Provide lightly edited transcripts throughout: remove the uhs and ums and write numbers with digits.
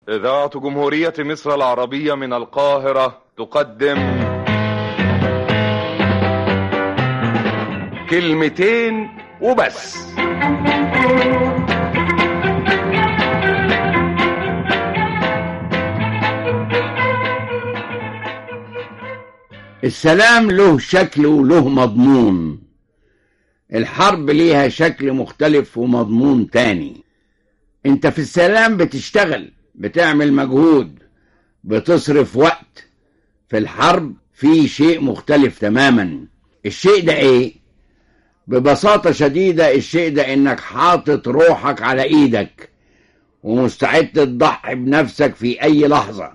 إذاعة جمهورية مصر العربية من القاهرة تقدم كلمتين وبس. السلام له شكل وله مضمون، الحرب ليها شكل مختلف ومضمون تاني. انت في السلام بتشتغل، بتعمل مجهود، بتصرف وقت. في الحرب في شيء مختلف تماما. الشيء ده ايه؟ ببساطة شديدة الشيء ده انك حاطط روحك على ايدك ومستعد تضحي بنفسك في اي لحظة،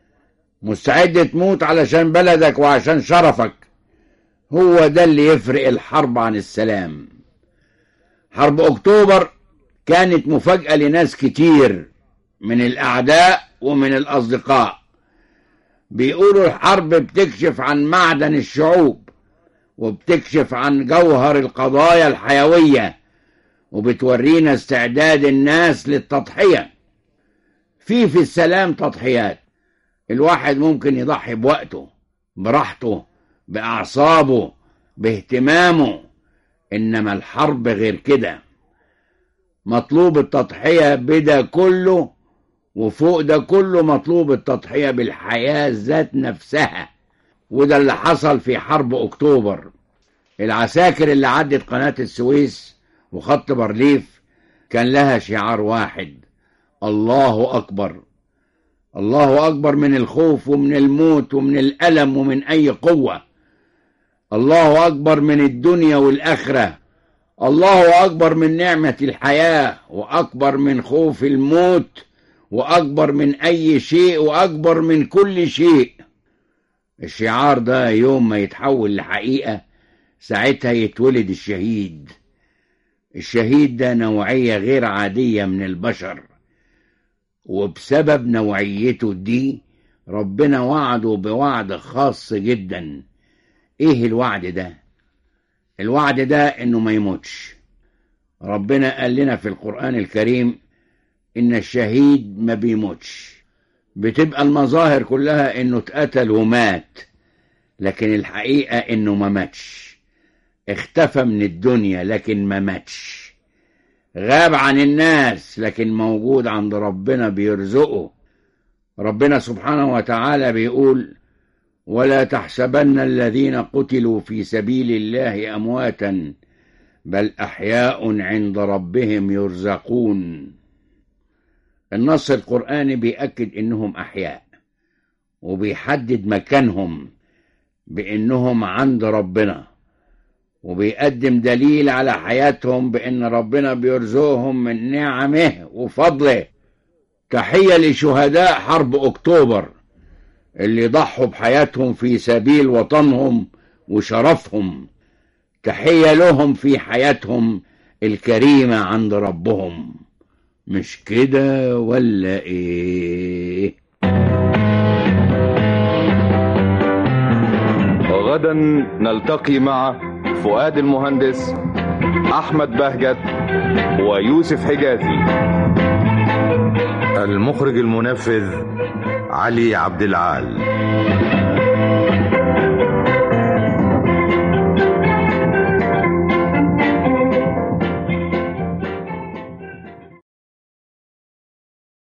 مستعد تموت علشان بلدك وعشان شرفك. هو ده اللي يفرق الحرب عن السلام. حرب اكتوبر كانت مفاجأة لناس كتير من الاعداء ومن الاصدقاء. بيقولوا الحرب بتكشف عن معدن الشعوب، وبتكشف عن جوهر القضايا الحيوية، وبتورينا استعداد الناس للتضحية. في السلام تضحيات. الواحد ممكن يضحي بوقته، براحته، بأعصابه، باهتمامه. إنما الحرب غير كده. مطلوب التضحية بده كله، وفوق ده كله مطلوب التضحية بالحياة ذات نفسها. وده اللي حصل في حرب أكتوبر. العساكر اللي عدت قناة السويس وخط بارليف كان لها شعار واحد: الله أكبر. الله أكبر من الخوف ومن الموت ومن الألم ومن أي قوة. الله أكبر من الدنيا والآخرة. الله أكبر من نعمة الحياة، وأكبر من خوف الموت، وأكبر من أي شيء، وأكبر من كل شيء. الشعار ده يوم ما يتحول لحقيقة ساعتها يتولد الشهيد. الشهيد ده نوعية غير عادية من البشر، وبسبب نوعيته دي ربنا وعده بوعد خاص جدا. ايه الوعد ده؟ الوعد ده انه ما يموتش. ربنا قال لنا في القرآن الكريم ان الشهيد ما بيموتش. بتبقى المظاهر كلها انه اتقتل ومات، لكن الحقيقة انه ما ماتش. اختفى من الدنيا لكن ما ماتش. غاب عن الناس لكن موجود عند ربنا بيرزقه. ربنا سبحانه وتعالى بيقول: ولا تحسبن الذين قتلوا في سبيل الله أمواتا بل أحياء عند ربهم يرزقون. النص القرآني بيأكد إنهم أحياء، وبيحدد مكانهم بإنهم عند ربنا، وبيقدم دليل على حياتهم بأن ربنا بيرزقهم من نعمه وفضله. تحية لشهداء حرب أكتوبر اللي ضحوا بحياتهم في سبيل وطنهم وشرفهم. تحية لهم في حياتهم الكريمة عند ربهم. مش كده ولا ايه؟ وغدا نلتقي مع فؤاد المهندس، أحمد بهجت، ويوسف حجازي. المخرج المنفذ علي عبد العال.